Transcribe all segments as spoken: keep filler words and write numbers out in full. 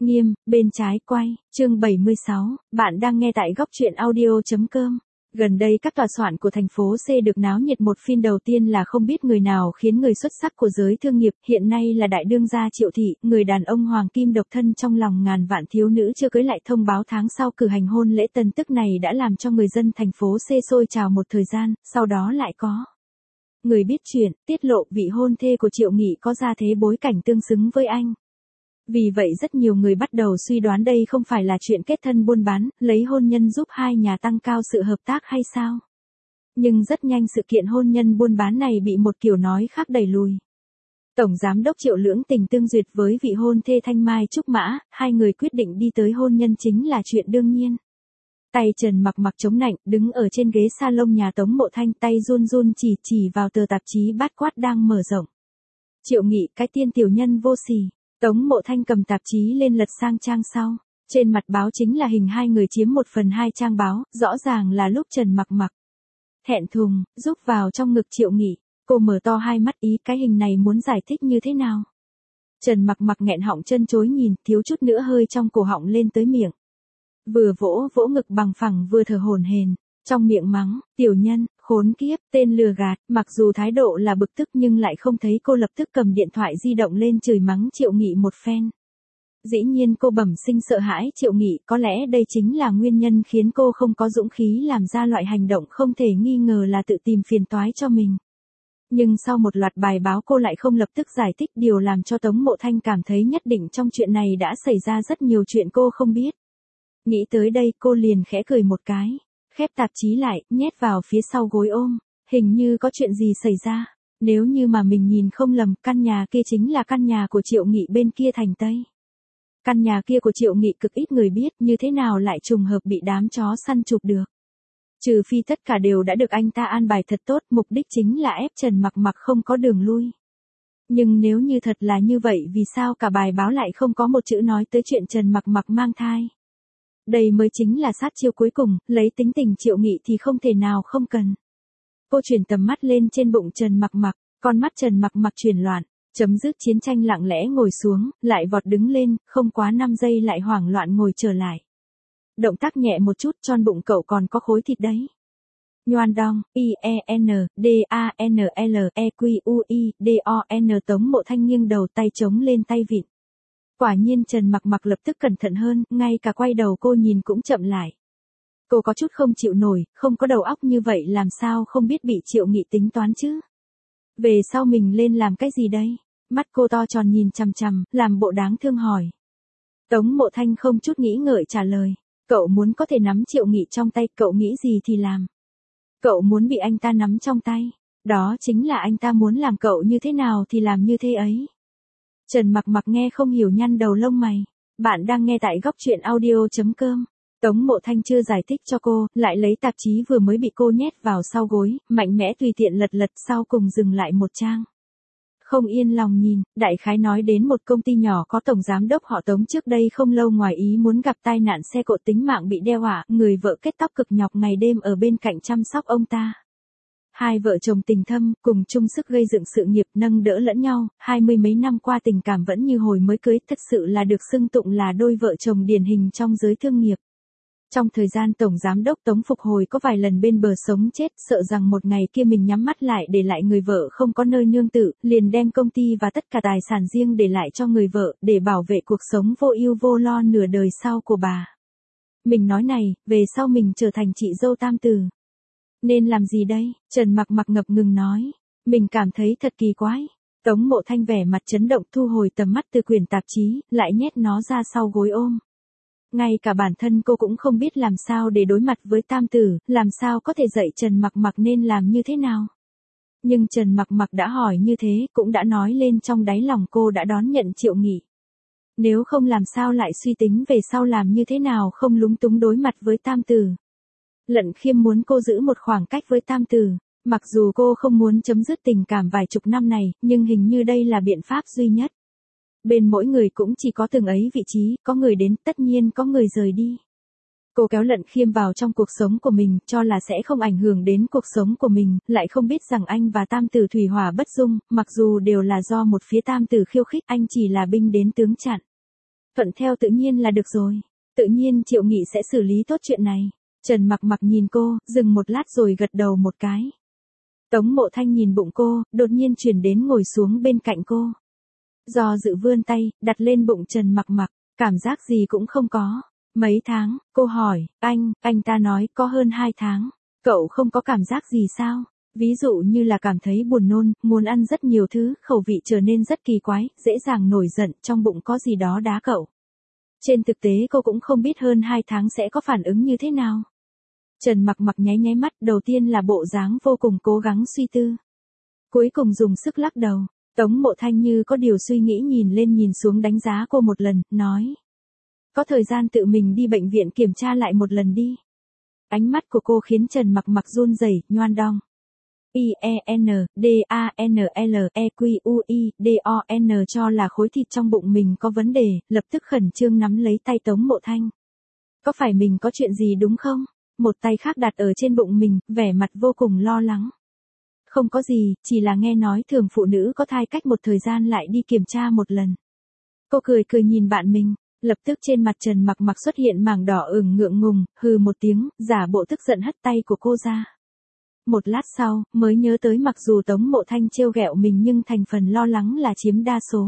Nghiêm, bên trái quay, chương bảy mươi sáu, bạn đang nghe tại góc truyện audio.com. Gần đây các tòa soạn của thành phố C được náo nhiệt một phiên đầu tiên là không biết người nào khiến người xuất sắc của giới thương nghiệp, hiện nay là đại đương gia Triệu Thị, người đàn ông hoàng kim độc thân trong lòng ngàn vạn thiếu nữ chưa cưới lại thông báo tháng sau cử hành hôn lễ. Tin tức này đã làm cho người dân thành phố C sôi trào một thời gian, sau đó lại có người biết chuyện, tiết lộ vị hôn thê của Triệu Nghị có gia thế bối cảnh tương xứng với anh. Vì vậy rất nhiều người bắt đầu suy đoán đây không phải là chuyện kết thân buôn bán, lấy hôn nhân giúp hai nhà tăng cao sự hợp tác hay sao. Nhưng rất nhanh sự kiện hôn nhân buôn bán này bị một kiểu nói khác đẩy lùi. Tổng Giám đốc Triệu lưỡng tình tương duyệt với vị hôn thê Thanh Mai Trúc Mã, hai người quyết định đi tới hôn nhân chính là chuyện đương nhiên. Tay Trần Mặc Mặc chống nạnh, đứng ở trên ghế salon nhà Tống Mộ Thanh, tay run run chỉ chỉ vào tờ tạp chí Bát Quát đang mở rộng. Triệu Nghị, cái tiên tiểu nhân vô sỉ. Tống Mộ Thanh cầm tạp chí lên lật sang trang sau. Trên mặt báo chính là hình hai người chiếm một phần hai trang báo, rõ ràng là lúc Trần Mặc Mặc thẹn thùng, rúc vào trong ngực Triệu Nghị. Cô mở to hai mắt, ý cái hình này muốn giải thích như thế nào. Trần Mặc Mặc nghẹn họng chân chối nhìn, thiếu chút nữa hơi trong cổ họng lên tới miệng. Vừa vỗ vỗ ngực bằng phẳng vừa thở hổn hển, trong miệng mắng, tiểu nhân, khốn kiếp, tên lừa gạt. Mặc dù thái độ là bực tức nhưng lại không thấy cô lập tức cầm điện thoại di động lên chửi mắng Triệu Nghị một phen. Dĩ nhiên cô bẩm sinh sợ hãi Triệu Nghị, có lẽ đây chính là nguyên nhân khiến cô không có dũng khí làm ra loại hành động không thể nghi ngờ là tự tìm phiền toái cho mình. Nhưng sau một loạt bài báo cô lại không lập tức giải thích, điều làm cho Tống Mộ Thanh cảm thấy nhất định trong chuyện này đã xảy ra rất nhiều chuyện cô không biết. Nghĩ tới đây cô liền khẽ cười một cái, khép tạp chí lại, nhét vào phía sau gối ôm, hình như có chuyện gì xảy ra. Nếu như mà mình nhìn không lầm, căn nhà kia chính là căn nhà của Triệu Nghị bên kia thành Tây. Căn nhà kia của Triệu Nghị cực ít người biết, như thế nào lại trùng hợp bị đám chó săn chụp được. Trừ phi tất cả đều đã được anh ta an bài thật tốt, mục đích chính là ép Trần Mặc Mặc không có đường lui. Nhưng nếu như thật là như vậy, vì sao cả bài báo lại không có một chữ nói tới chuyện Trần Mặc Mặc mang thai? Đây mới chính là sát chiêu cuối cùng, lấy tính tình Triệu Nghị thì không thể nào không cần. Cô chuyển tầm mắt lên trên bụng Trần Mặc Mặc, con mắt Trần Mặc Mặc chuyển loạn, chấm dứt chiến tranh lặng lẽ ngồi xuống, lại vọt đứng lên, không quá năm giây lại hoảng loạn ngồi trở lại. Động tác nhẹ một chút, tròn bụng cậu còn có khối thịt đấy. Nhoan đong, I E N, D A N L E Q U I, D O N. Tống Mộ Thanh nghiêng đầu, tay chống lên tay vịn. Quả nhiên Trần Mặc Mặc lập tức cẩn thận hơn, ngay cả quay đầu cô nhìn cũng chậm lại. Cô có chút không chịu nổi, không có đầu óc như vậy làm sao không biết bị Triệu Nghị tính toán chứ. Về sau mình lên làm cái gì đây? Mắt cô to tròn nhìn chằm chằm, làm bộ đáng thương hỏi. Tống Mộ Thanh không chút nghĩ ngợi trả lời. Cậu muốn có thể nắm Triệu Nghị trong tay, cậu nghĩ gì thì làm. Cậu muốn bị anh ta nắm trong tay. Đó chính là anh ta muốn làm cậu như thế nào thì làm như thế ấy. Trần Mặc Mặc nghe không hiểu, nhăn đầu lông mày. Bạn đang nghe tại góc truyện audio.com. Tống Mộ Thanh chưa giải thích cho cô, lại lấy tạp chí vừa mới bị cô nhét vào sau gối, mạnh mẽ tùy tiện lật lật, sau cùng dừng lại một trang. Không yên lòng nhìn, đại khái nói đến một công ty nhỏ có tổng giám đốc họ Tống trước đây không lâu ngoài ý muốn gặp tai nạn xe cộ, tính mạng bị đe dọa, người vợ kết tóc cực nhọc ngày đêm ở bên cạnh chăm sóc ông ta. Hai vợ chồng tình thâm, cùng chung sức gây dựng sự nghiệp, nâng đỡ lẫn nhau, hai mươi mấy năm qua tình cảm vẫn như hồi mới cưới, thật sự là được xưng tụng là đôi vợ chồng điển hình trong giới thương nghiệp. Trong thời gian Tổng Giám đốc Tống phục hồi có vài lần bên bờ sống chết, sợ rằng một ngày kia mình nhắm mắt lại để lại người vợ không có nơi nương tựa, liền đem công ty và tất cả tài sản riêng để lại cho người vợ, để bảo vệ cuộc sống vô ưu vô lo nửa đời sau của bà. Mình nói này, về sau mình trở thành chị dâu tam tử. Nên làm gì đây? Trần Mặc Mặc ngập ngừng nói. Mình cảm thấy thật kỳ quái. Tống Mộ Thanh vẻ mặt chấn động, thu hồi tầm mắt từ quyển tạp chí, lại nhét nó ra sau gối ôm. Ngay cả bản thân cô cũng không biết làm sao để đối mặt với tam tử, làm sao có thể dạy Trần Mặc Mặc nên làm như thế nào. Nhưng Trần Mặc Mặc đã hỏi như thế, cũng đã nói lên trong đáy lòng cô đã đón nhận Triệu Nghị. Nếu không làm sao lại suy tính về sau làm như thế nào không lúng túng đối mặt với tam tử. Lận Khiêm muốn cô giữ một khoảng cách với tam tử, mặc dù cô không muốn chấm dứt tình cảm vài chục năm này, nhưng hình như đây là biện pháp duy nhất. Bên mỗi người cũng chỉ có từng ấy vị trí, có người đến, tất nhiên có người rời đi. Cô kéo Lận Khiêm vào trong cuộc sống của mình, cho là sẽ không ảnh hưởng đến cuộc sống của mình, lại không biết rằng anh và tam tử thủy hỏa bất dung, mặc dù đều là do một phía tam tử khiêu khích, anh chỉ là binh đến tướng chặn. Thuận theo tự nhiên là được rồi. Tự nhiên Triệu Nghị sẽ xử lý tốt chuyện này. Trần Mặc Mặc nhìn cô, dừng một lát rồi gật đầu một cái. Tống Mộ Thanh nhìn bụng cô, đột nhiên chuyển đến ngồi xuống bên cạnh cô. Do dự vươn tay, đặt lên bụng Trần Mặc Mặc, cảm giác gì cũng không có. Mấy tháng, cô hỏi, anh, anh ta nói có hơn hai tháng. Cậu không có cảm giác gì sao? Ví dụ như là cảm thấy buồn nôn, muốn ăn rất nhiều thứ, khẩu vị trở nên rất kỳ quái, dễ dàng nổi giận, trong bụng có gì đó đá cậu. Trên thực tế cô cũng không biết hơn hai tháng sẽ có phản ứng như thế nào. Trần Mặc Mặc nháy nháy mắt, đầu tiên là bộ dáng vô cùng cố gắng suy tư. Cuối cùng dùng sức lắc đầu. Tống Mộ Thanh như có điều suy nghĩ nhìn lên nhìn xuống đánh giá cô một lần, nói. Có thời gian tự mình đi bệnh viện kiểm tra lại một lần đi. Ánh mắt của cô khiến Trần Mặc Mặc run rẩy, nhoan đong. I E N, D A N L E Q U I, D O N cho là khối thịt trong bụng mình có vấn đề, lập tức khẩn trương nắm lấy tay Tống Mộ Thanh. Có phải mình có chuyện gì đúng không? Một tay khác đặt ở trên bụng mình, vẻ mặt vô cùng lo lắng. Không có gì, chỉ là nghe nói thường phụ nữ có thai cách một thời gian lại đi kiểm tra một lần. Cô cười cười nhìn bạn mình, lập tức trên mặt Trần Mặc Mặc xuất hiện mảng đỏ ửng ngượng ngùng, hừ một tiếng, giả bộ tức giận hất tay của cô ra. Một lát sau, mới nhớ tới mặc dù Tống Mộ Thanh trêu ghẹo mình nhưng thành phần lo lắng là chiếm đa số.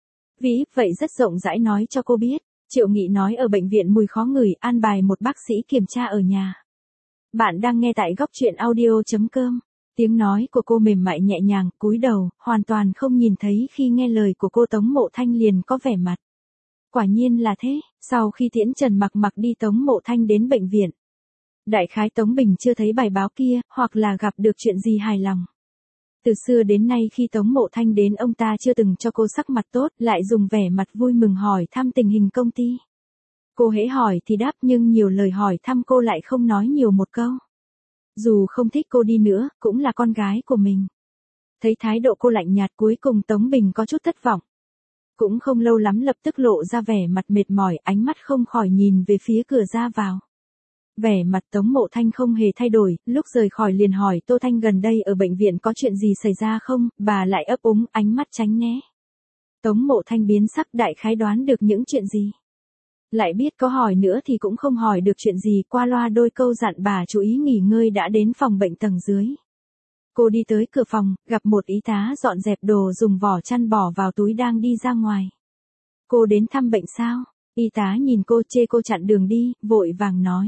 Vĩ, vậy rất rộng rãi nói cho cô biết, Triệu Nghị nói ở bệnh viện mùi khó ngửi, an bài một bác sĩ kiểm tra ở nhà. Bạn đang nghe tại góc truyện audio chấm com. Tiếng nói của cô mềm mại nhẹ nhàng, cúi đầu, hoàn toàn không nhìn thấy khi nghe lời của cô Tống Mộ Thanh liền có vẻ mặt. Quả nhiên là thế, sau khi tiễn Trần Mặc Mặc đi Tống Mộ Thanh đến bệnh viện. Đại khái Tống Bình chưa thấy bài báo kia, hoặc là gặp được chuyện gì hài lòng. Từ xưa đến nay khi Tống Mộ Thanh đến ông ta chưa từng cho cô sắc mặt tốt, lại dùng vẻ mặt vui mừng hỏi thăm tình hình công ty. Cô hễ hỏi thì đáp nhưng nhiều lời hỏi thăm cô lại không nói nhiều một câu. Dù không thích cô đi nữa, cũng là con gái của mình. Thấy thái độ cô lạnh nhạt cuối cùng Tống Bình có chút thất vọng. Cũng không lâu lắm lập tức lộ ra vẻ mặt mệt mỏi, ánh mắt không khỏi nhìn về phía cửa ra vào. Vẻ mặt Tống Mộ Thanh không hề thay đổi, lúc rời khỏi liền hỏi Tô Thanh gần đây ở bệnh viện có chuyện gì xảy ra không, bà lại ấp úng, ánh mắt tránh né. Tống Mộ Thanh biến sắc, đại khái đoán được những chuyện gì. Lại biết có hỏi nữa thì cũng không hỏi được chuyện gì, qua loa đôi câu dặn bà chú ý nghỉ ngơi đã đến phòng bệnh tầng dưới. Cô đi tới cửa phòng, gặp một y tá dọn dẹp đồ dùng vỏ chăn bỏ vào túi đang đi ra ngoài. Cô đến thăm bệnh sao? Y tá nhìn cô chê cô chặn đường đi, vội vàng nói.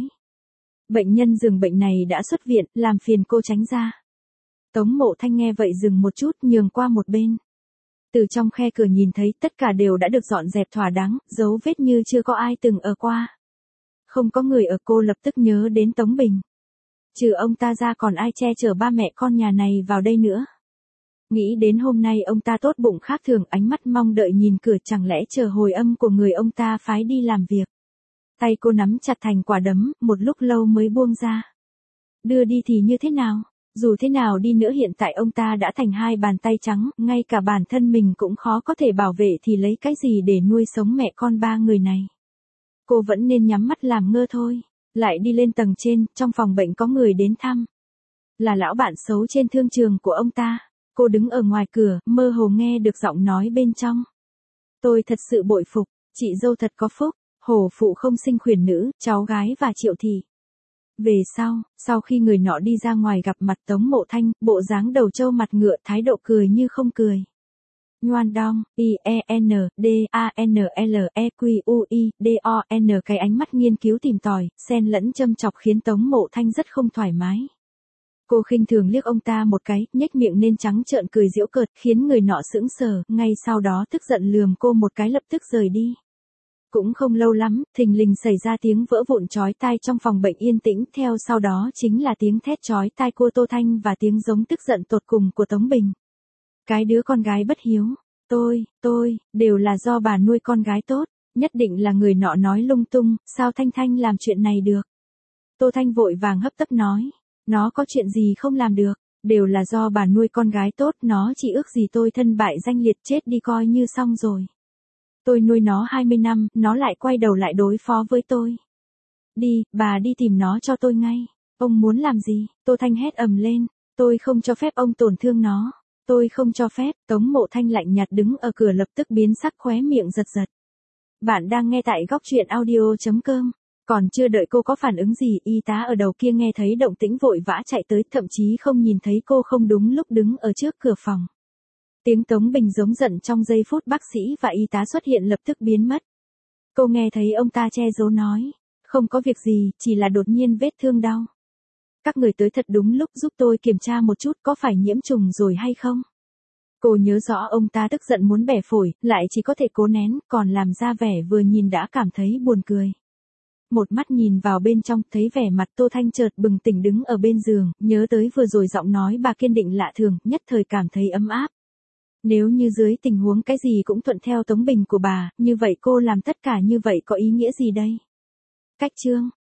Bệnh nhân giường bệnh này đã xuất viện, làm phiền cô tránh ra. Tống Mộ Thanh nghe vậy dừng một chút, nhường qua một bên. Từ trong khe cửa nhìn thấy tất cả đều đã được dọn dẹp thỏa đáng, dấu vết như chưa có ai từng ở qua. Không có người ở, cô lập tức nhớ đến Tống Bình. Trừ ông ta ra còn ai che chở ba mẹ con nhà này vào đây nữa. Nghĩ đến hôm nay ông ta tốt bụng khác thường, ánh mắt mong đợi nhìn cửa, chẳng lẽ chờ hồi âm của người ông ta phái đi làm việc. Tay cô nắm chặt thành quả đấm, một lúc lâu mới buông ra. Đưa đi thì như thế nào? Dù thế nào đi nữa hiện tại ông ta đã thành hai bàn tay trắng, ngay cả bản thân mình cũng khó có thể bảo vệ thì lấy cái gì để nuôi sống mẹ con ba người này. Cô vẫn nên nhắm mắt làm ngơ thôi. Lại đi lên tầng trên, trong phòng bệnh có người đến thăm. Là lão bạn xấu trên thương trường của ông ta. Cô đứng ở ngoài cửa, mơ hồ nghe được giọng nói bên trong. Tôi thật sự bội phục, chị dâu thật có phúc, hổ phụ không sinh khuyển nữ, cháu gái và Triệu thị. Về sau, sau khi người nọ đi ra ngoài gặp mặt Tống Mộ Thanh, bộ dáng đầu trâu mặt ngựa, thái độ cười như không cười. Nhoan đong, I E N, D A N L E Q U I, D O N cái ánh mắt nghiên cứu tìm tòi, xen lẫn châm chọc khiến Tống Mộ Thanh rất không thoải mái. Cô khinh thường liếc ông ta một cái, nhếch miệng nên trắng trợn cười giễu cợt, khiến người nọ sững sờ, ngay sau đó tức giận lườm cô một cái lập tức rời đi. Cũng không lâu lắm, thình lình xảy ra tiếng vỡ vụn chói tai trong phòng bệnh yên tĩnh, theo sau đó chính là tiếng thét chói tai của Tô Thanh và tiếng giống tức giận tột cùng của Tống Bình. Cái đứa con gái bất hiếu, tôi, tôi, đều là do bà nuôi con gái tốt, nhất định là người nọ nói lung tung, sao Thanh Thanh làm chuyện này được. Tô Thanh vội vàng hấp tấp nói, nó có chuyện gì không làm được, đều là do bà nuôi con gái tốt, nó chỉ ước gì tôi thân bại danh liệt chết đi coi như xong rồi. Tôi nuôi nó hai mươi năm, nó lại quay đầu lại đối phó với tôi. Đi, bà đi tìm nó cho tôi ngay. Ông muốn làm gì? Tô Thanh hét ầm lên, tôi không cho phép ông tổn thương nó. Tôi không cho phép. Tống Mộ Thanh lạnh nhạt đứng ở cửa lập tức biến sắc, khóe miệng giật giật. Bạn đang nghe tại góc chuyện audio chấm com. Còn chưa đợi cô có phản ứng gì, y tá ở đầu kia nghe thấy động tĩnh vội vã chạy tới, thậm chí không nhìn thấy cô không đúng lúc đứng ở trước cửa phòng. Tiếng Tống Bình giống giận trong giây phút bác sĩ và y tá xuất hiện lập tức biến mất. Cô nghe thấy ông ta che giấu nói, không có việc gì, chỉ là đột nhiên vết thương đau. Các người tới thật đúng lúc, giúp tôi kiểm tra một chút có phải nhiễm trùng rồi hay không. Cô nhớ rõ ông ta tức giận muốn bẻ phổi, lại chỉ có thể cố nén, còn làm ra vẻ vừa nhìn đã cảm thấy buồn cười. Một mắt nhìn vào bên trong, thấy vẻ mặt Tô Thanh chợt bừng tỉnh đứng ở bên giường, nhớ tới vừa rồi giọng nói bà kiên định lạ thường, nhất thời cảm thấy ấm áp. Nếu như dưới tình huống cái gì cũng thuận theo Tống Bình của bà, như vậy cô làm tất cả như vậy có ý nghĩa gì đây? Cách chương